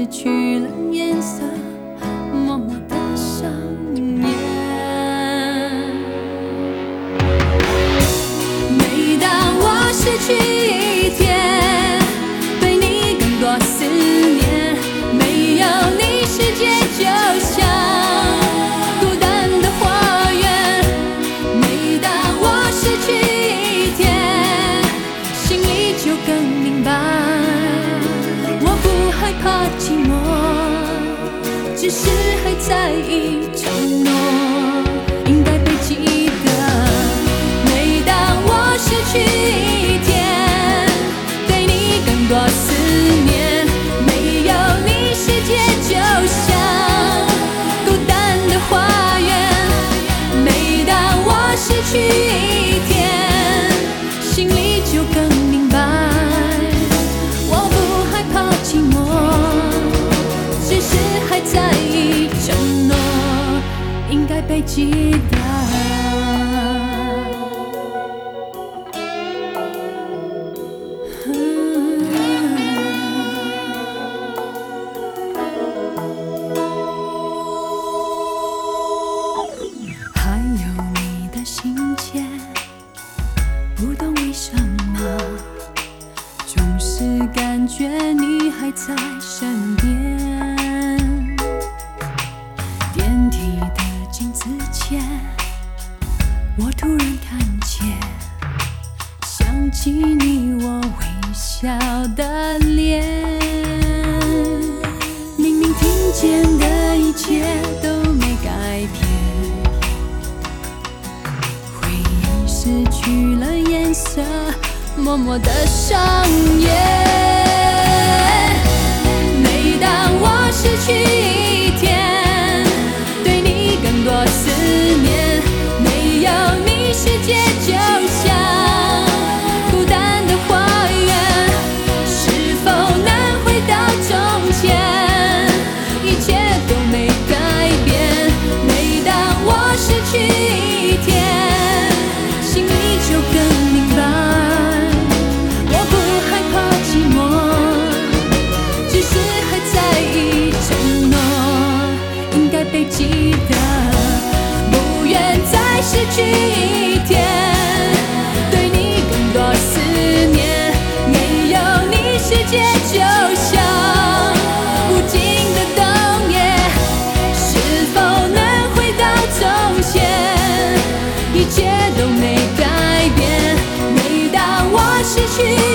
失去了颜色，默默的上演。每当我失去一天，对你更多思念，没有你世界就像孤单的花园。每当我失去一天，心里就更明白，我不害怕寂寞，只是还在意承诺应该被记得。每当我失去一天，对你更多思念，没有你世界就像孤单的花园。每当我失去一天，心里就更明白，我不害怕寂寞，只是还在意承诺应该被记得。还有你的信件，不懂为什么，总是感觉你还在身边。电梯的镜子前，我突然看见，想起你我微笑的脸。明明听见的一切都没改变，回忆失去了颜色，默默的上演。每当我失去一天，对你更多思念，没有你世界就像孤单的花园。是否能回到从前，一切都没改变。每当我失去一天，心里就更明白，我不害怕寂寞，只是还在意承诺应该被记得。不愿再失去一天，对你更多思念，没有你世界就像无尽的冬夜。是否能回到从前，一切都没改变。每当我失去